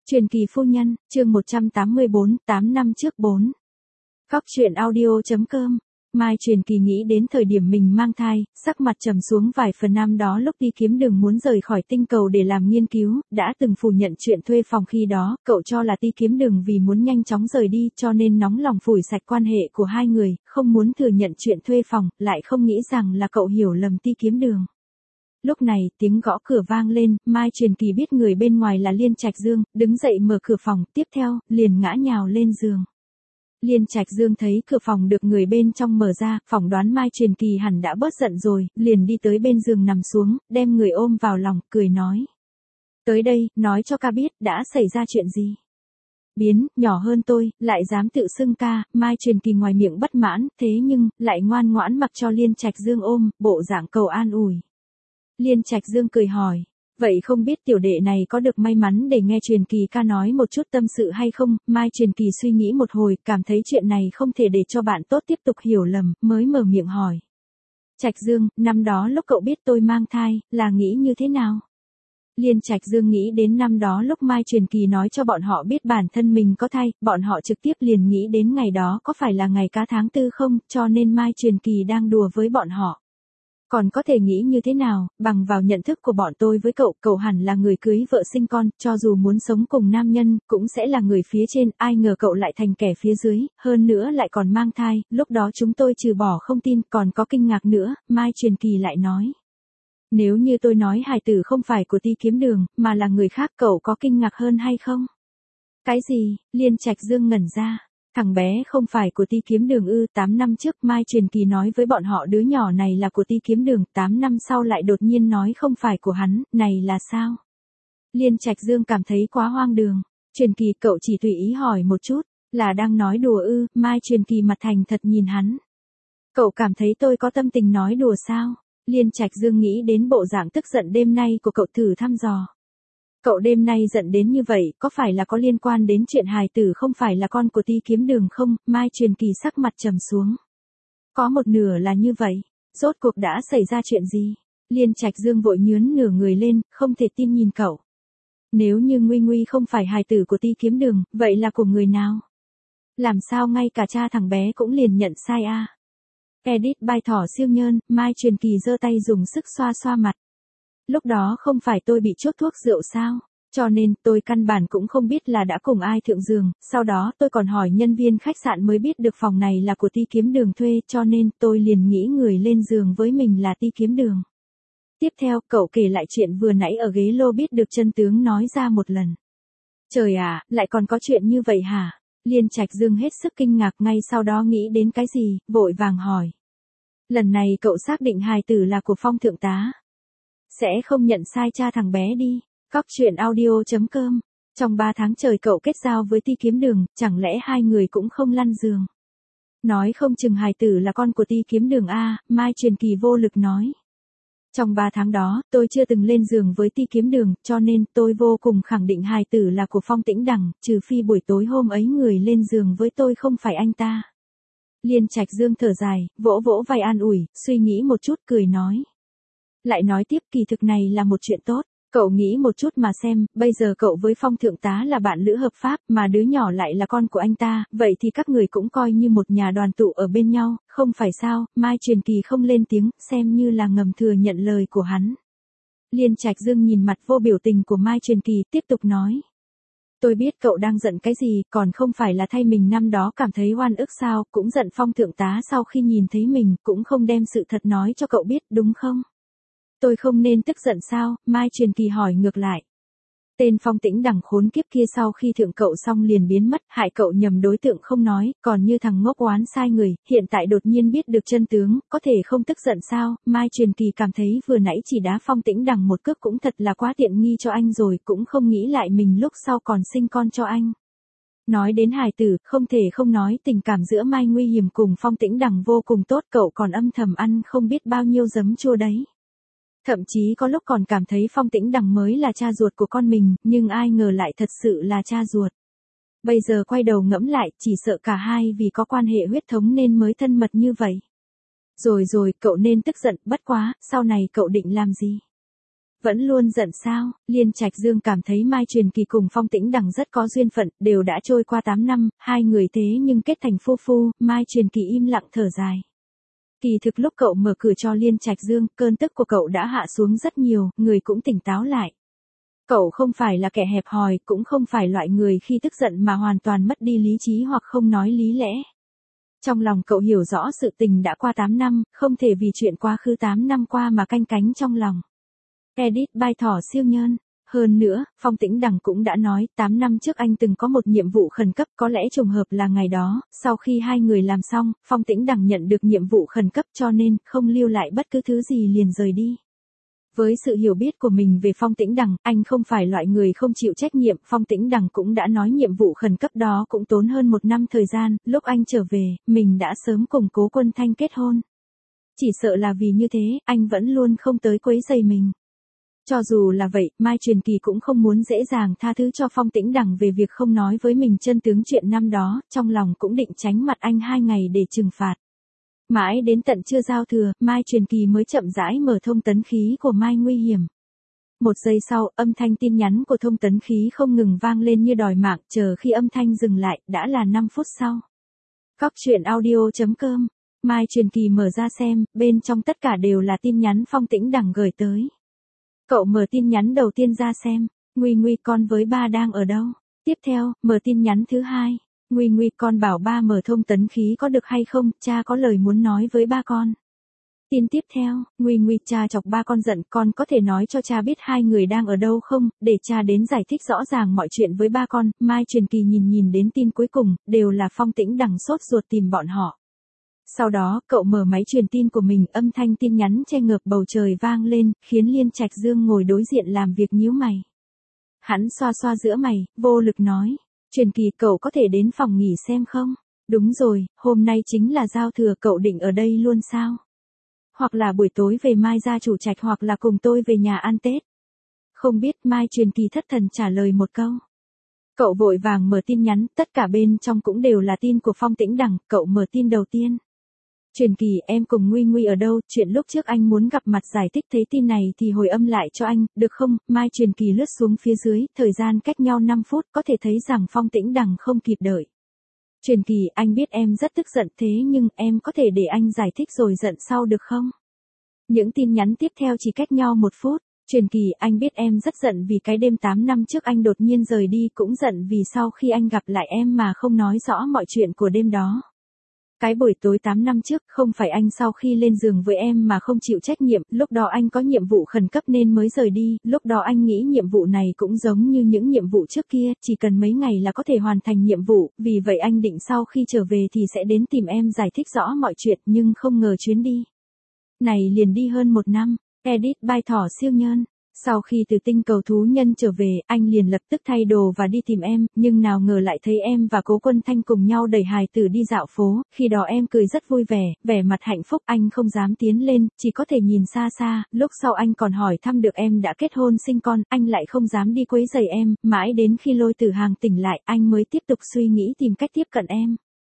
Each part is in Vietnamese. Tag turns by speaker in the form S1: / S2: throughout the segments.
S1: Truyền kỳ phu nhân, chương 184, 8 năm trước 4. Góc truyện audio.com. Mai Truyền Kỳ nghĩ đến thời điểm mình mang thai, sắc mặt trầm xuống vài phần. Năm đó lúc đi kiếm đường muốn rời khỏi tinh cầu để làm nghiên cứu, đã từng phủ nhận chuyện thuê phòng. Khi đó, cậu cho là đi kiếm đường vì muốn nhanh chóng rời đi, cho nên nóng lòng phủi sạch quan hệ của hai người, không muốn thừa nhận chuyện thuê phòng, lại không nghĩ rằng là cậu hiểu lầm đi kiếm đường. Lúc này, tiếng gõ cửa vang lên, Mai Truyền Kỳ biết người bên ngoài là Liên Trạch Dương, đứng dậy mở cửa phòng, tiếp theo, liền ngã nhào lên giường. Liên Trạch Dương thấy cửa phòng được người bên trong mở ra, phỏng đoán Mai Truyền Kỳ hẳn đã bớt giận rồi, liền đi tới bên giường nằm xuống, đem người ôm vào lòng, cười nói. Tới đây, nói cho ca biết, đã xảy ra chuyện gì. Biến, nhỏ hơn tôi, lại dám tự xưng ca. Mai Truyền Kỳ ngoài miệng bất mãn, thế nhưng, lại ngoan ngoãn mặc cho Liên Trạch Dương ôm, bộ dạng cầu an ủi. Liên Trạch Dương cười hỏi, vậy không biết tiểu đệ này có được may mắn để nghe Truyền Kỳ ca nói một chút tâm sự hay không? Mai Truyền Kỳ suy nghĩ một hồi, cảm thấy chuyện này không thể để cho bạn tốt tiếp tục hiểu lầm, mới mở miệng hỏi. Trạch Dương, năm đó lúc cậu biết tôi mang thai, là nghĩ như thế nào? Liên Trạch Dương nghĩ đến năm đó lúc Mai Truyền Kỳ nói cho bọn họ biết bản thân mình có thai, bọn họ trực tiếp liền nghĩ đến ngày đó có phải là ngày cá tháng 4 không, cho nên Mai Truyền Kỳ đang đùa với bọn họ. Còn có thể nghĩ như thế nào, bằng vào nhận thức của bọn tôi với cậu, cậu hẳn là người cưới vợ sinh con, cho dù muốn sống cùng nam nhân, cũng sẽ là người phía trên, ai ngờ cậu lại thành kẻ phía dưới, hơn nữa lại còn mang thai, lúc đó chúng tôi trừ bỏ không tin, còn có kinh ngạc nữa. Mai Truyền Kỳ lại nói. Nếu như tôi nói hài tử không phải của Ti Kiếm Đường, mà là người khác, cậu có kinh ngạc hơn hay không? Cái gì? Liên Trạch Dương ngẩn ra. Thằng bé không phải của Ti Kiếm Đường ư? 8 năm trước Mai Truyền Kỳ nói với bọn họ đứa nhỏ này là của Ti Kiếm Đường, 8 năm sau lại đột nhiên nói không phải của hắn, này là sao? Liên Trạch Dương cảm thấy quá hoang đường. Truyền Kỳ, cậu chỉ tùy ý hỏi một chút, là đang nói đùa ư? Mai Truyền Kỳ mặt thành thật nhìn hắn. Cậu cảm thấy tôi có tâm tình nói đùa sao? Liên Trạch Dương nghĩ đến bộ dạng tức giận đêm nay của cậu, thử thăm dò. Cậu đêm nay giận đến như vậy, có phải là có liên quan đến chuyện hài tử không phải là con của Ti Kiếm Đường không? Mai Truyền Kỳ sắc mặt trầm xuống. Có một nửa là như vậy. Rốt cuộc đã xảy ra chuyện gì? Liên Trạch Dương vội nhướn nửa người lên, không thể tin nhìn cậu. Nếu như Nguy Nguy không phải hài tử của Ti Kiếm Đường, vậy là của người nào? Làm sao ngay cả cha thằng bé cũng liền nhận sai a? Edit by Thỏ Siêu Nhơn. Mai Truyền Kỳ giơ tay dùng sức xoa xoa mặt. Lúc đó không phải tôi bị chốt thuốc rượu sao? Cho nên tôi căn bản cũng không biết là đã cùng ai thượng giường, sau đó tôi còn hỏi nhân viên khách sạn mới biết được phòng này là của Ti Kiếm Đường thuê, cho nên tôi liền nghĩ người lên giường với mình là Ti Kiếm Đường. Tiếp theo, cậu kể lại chuyện vừa nãy ở ghế lô biết được chân tướng nói ra một lần. Trời ạ, lại còn có chuyện như vậy hả? Liên Trạch Dương hết sức kinh ngạc, ngay sau đó nghĩ đến cái gì, vội vàng hỏi. Lần này cậu xác định hài tử là của Phong thượng tá. Sẽ không nhận sai cha thằng bé đi. Góc truyện audio.com. Trong 3 tháng trời cậu kết giao với Ti Kiếm Đường, chẳng lẽ hai người cũng không lăn giường? Nói không chừng hài tử là con của Ti Kiếm Đường a? Mai Truyền Kỳ vô lực nói. Trong 3 tháng đó, tôi chưa từng lên giường với Ti Kiếm Đường, cho nên tôi vô cùng khẳng định hài tử là của Phong Tĩnh Đằng, trừ phi buổi tối hôm ấy người lên giường với tôi không phải anh ta. Liên Trạch Dương thở dài, vỗ vỗ vai an ủi, suy nghĩ một chút cười nói. Lại nói tiếp, kỳ thực này là một chuyện tốt. Cậu nghĩ một chút mà xem, bây giờ cậu với Phong thượng tá là bạn lữ hợp pháp, mà đứa nhỏ lại là con của anh ta, vậy thì các người cũng coi như một nhà đoàn tụ ở bên nhau, không phải sao? Mai Truyền Kỳ không lên tiếng, xem như là ngầm thừa nhận lời của hắn. Liên Trạch Dương nhìn mặt vô biểu tình của Mai Truyền Kỳ, tiếp tục nói. Tôi biết cậu đang giận cái gì, còn không phải là thay mình năm đó cảm thấy oan ức sao, cũng giận Phong thượng tá sau khi nhìn thấy mình, cũng không đem sự thật nói cho cậu biết, đúng không? Tôi không nên tức giận sao? Mai Truyền Kỳ hỏi ngược lại. Tên Phong Tĩnh Đằng khốn kiếp kia sau khi thượng cậu xong liền biến mất, hại cậu nhầm đối tượng không nói, còn như thằng ngốc oán sai người, hiện tại đột nhiên biết được chân tướng, có thể không tức giận sao? Mai Truyền Kỳ cảm thấy vừa nãy chỉ đá Phong Tĩnh Đằng một cước cũng thật là quá tiện nghi cho anh rồi, cũng không nghĩ lại mình lúc sau còn sinh con cho anh. Nói đến hài tử, không thể không nói tình cảm giữa Mai Nguy Hiểm cùng Phong Tĩnh Đằng vô cùng tốt, cậu còn âm thầm ăn không biết bao nhiêu giấm chua đấy. Thậm chí có lúc còn cảm thấy Phong Tĩnh Đằng mới là cha ruột của con mình, nhưng ai ngờ lại thật sự là cha ruột. Bây giờ quay đầu ngẫm lại, chỉ sợ cả hai vì có quan hệ huyết thống nên mới thân mật như vậy. Rồi, cậu nên tức giận, bất quá, sau này cậu định làm gì? Vẫn luôn giận sao? Liên Trạch Dương cảm thấy Mai Truyền Kỳ cùng Phong Tĩnh Đằng rất có duyên phận, đều đã trôi qua 8 năm, hai người thế nhưng kết thành phu phu, Mai Truyền Kỳ im lặng thở dài. Kỳ thực lúc cậu mở cửa cho Liên Trạch Dương, cơn tức của cậu đã hạ xuống rất nhiều, người cũng tỉnh táo lại. Cậu không phải là kẻ hẹp hòi, cũng không phải loại người khi tức giận mà hoàn toàn mất đi lý trí hoặc không nói lý lẽ. Trong lòng cậu hiểu rõ sự tình đã qua 8 năm, không thể vì chuyện quá khứ 8 năm qua mà canh cánh trong lòng. Edit by Thỏ Siêu Nhân. Hơn nữa, Phong Tĩnh Đằng cũng đã nói, 8 năm trước anh từng có một nhiệm vụ khẩn cấp, có lẽ trùng hợp là ngày đó, sau khi hai người làm xong, Phong Tĩnh Đằng nhận được nhiệm vụ khẩn cấp cho nên, không lưu lại bất cứ thứ gì liền rời đi. Với sự hiểu biết của mình về Phong Tĩnh Đằng, anh không phải loại người không chịu trách nhiệm, Phong Tĩnh Đằng cũng đã nói nhiệm vụ khẩn cấp đó cũng tốn hơn 1 năm thời gian, lúc anh trở về, mình đã sớm cùng Cố Quân Thanh kết hôn. Chỉ sợ là vì như thế, anh vẫn luôn không tới quấy rầy mình. Cho dù là vậy, Mai Truyền Kỳ cũng không muốn dễ dàng tha thứ cho Phong Tĩnh Đằng về việc không nói với mình chân tướng chuyện năm đó, trong lòng cũng định tránh mặt anh 2 ngày để trừng phạt. Mãi đến tận trưa giao thừa, Mai Truyền Kỳ mới chậm rãi mở thông tấn khí của Mai Nguy Hiểm. 1 giây sau, âm thanh tin nhắn của thông tấn khí không ngừng vang lên như đòi mạng, chờ khi âm thanh dừng lại, đã là 5 phút sau. Coctruyện.audio.com. Mai Truyền Kỳ mở ra xem, bên trong tất cả đều là tin nhắn Phong Tĩnh Đằng gửi tới. Cậu mở tin nhắn đầu tiên ra xem, Nguy Nguy con với ba đang ở đâu? Tiếp theo, mở tin nhắn thứ hai, Nguy Nguy con bảo ba mở thông tấn khí có được hay không, cha có lời muốn nói với ba con. Tin tiếp theo, Nguy Nguy cha chọc ba con giận, con có thể nói cho cha biết hai người đang ở đâu không, để cha đến giải thích rõ ràng mọi chuyện với ba con. Mai Truyền Kỳ nhìn đến tin cuối cùng, đều là Phong Tĩnh Đằng sốt ruột tìm bọn họ. Sau đó, cậu mở máy truyền tin của mình, âm thanh tin nhắn che ngợp bầu trời vang lên, khiến Liên Trạch Dương ngồi đối diện làm việc nhíu mày. Hắn xoa xoa giữa mày, vô lực nói, Truyền Kỳ cậu có thể đến phòng nghỉ xem không? Đúng rồi, hôm nay chính là giao thừa, cậu định ở đây luôn sao? Hoặc là buổi tối về Mai gia chủ trạch hoặc là cùng tôi về nhà ăn Tết. Không biết, Mai Truyền Kỳ thất thần trả lời một câu. Cậu vội vàng mở tin nhắn, tất cả bên trong cũng đều là tin của Phong Tĩnh Đằng, cậu mở tin đầu tiên. Truyền Kỳ em cùng Nguy Nguy ở đâu, chuyện lúc trước anh muốn gặp mặt giải thích thấy tin này thì hồi âm lại cho anh, được không? Mai Truyền Kỳ lướt xuống phía dưới, thời gian cách nhau 5 phút, có thể thấy rằng Phong Tĩnh Đằng không kịp đợi. Truyền Kỳ, anh biết em rất tức giận thế nhưng em có thể để anh giải thích rồi giận sau được không? Những tin nhắn tiếp theo chỉ cách nhau 1 phút. Truyền Kỳ, anh biết em rất giận vì cái đêm 8 năm trước anh đột nhiên rời đi, cũng giận vì sau khi anh gặp lại em mà không nói rõ mọi chuyện của đêm đó. Cái buổi tối 8 năm trước, không phải anh sau khi lên giường với em mà không chịu trách nhiệm, lúc đó anh có nhiệm vụ khẩn cấp nên mới rời đi, lúc đó anh nghĩ nhiệm vụ này cũng giống như những nhiệm vụ trước kia, chỉ cần mấy ngày là có thể hoàn thành nhiệm vụ, vì vậy anh định sau khi trở về thì sẽ đến tìm em giải thích rõ mọi chuyện, nhưng không ngờ chuyến đi này liền đi hơn 1 năm. Edit by Thỏ Siêu Nhân. Sau khi từ tinh cầu thú nhân trở về, anh liền lập tức thay đồ và đi tìm em, nhưng nào ngờ lại thấy em và Cố Quân Thanh cùng nhau đẩy hài tử đi dạo phố, khi đó em cười rất vui vẻ, vẻ mặt hạnh phúc, anh không dám tiến lên, chỉ có thể nhìn xa xa, lúc sau anh còn hỏi thăm được em đã kết hôn sinh con, anh lại không dám đi quấy rầy em, mãi đến khi Lôi Tử Hàng tỉnh lại, anh mới tiếp tục suy nghĩ tìm cách tiếp cận em.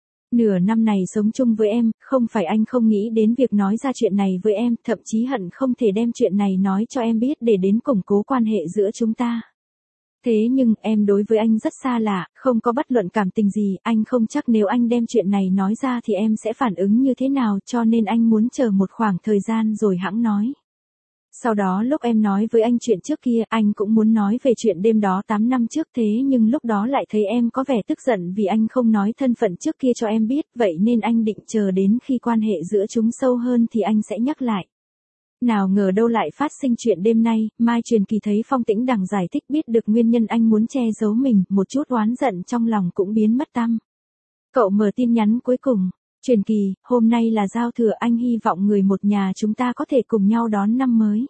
S1: Nửa năm này sống chung với em, không phải anh không nghĩ đến việc nói ra chuyện này với em, thậm chí hận không thể đem chuyện này nói cho em biết để đến củng cố quan hệ giữa chúng ta. Thế nhưng, em đối với anh rất xa lạ, không có bất luận cảm tình gì, anh không chắc nếu anh đem chuyện này nói ra thì em sẽ phản ứng như thế nào, cho nên anh muốn chờ một khoảng thời gian rồi hẵng nói. Sau đó lúc em nói với anh chuyện trước kia, anh cũng muốn nói về chuyện đêm đó 8 năm trước thế nhưng lúc đó lại thấy em có vẻ tức giận vì anh không nói thân phận trước kia cho em biết, vậy nên anh định chờ đến khi quan hệ giữa chúng sâu hơn thì anh sẽ nhắc lại. Nào ngờ đâu lại phát sinh chuyện đêm nay, Mai Truyền Kỳ thấy Phong Tĩnh Đằng giải thích biết được nguyên nhân anh muốn che giấu mình, một chút oán giận trong lòng cũng biến mất tăm. Cậu mở tin nhắn cuối cùng. Truyền Kỳ, hôm nay là giao thừa, anh hy vọng người một nhà chúng ta có thể cùng nhau đón năm mới.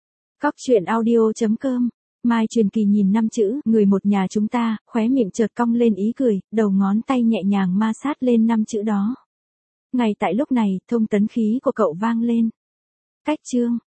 S1: Coctruyện.audio.com. Mai Truyền Kỳ nhìn 5 chữ, người một nhà chúng ta, khóe miệng chợt cong lên ý cười, đầu ngón tay nhẹ nhàng ma sát lên 5 chữ đó. Ngay tại lúc này, thông tấn khí của cậu vang lên. Cách chương.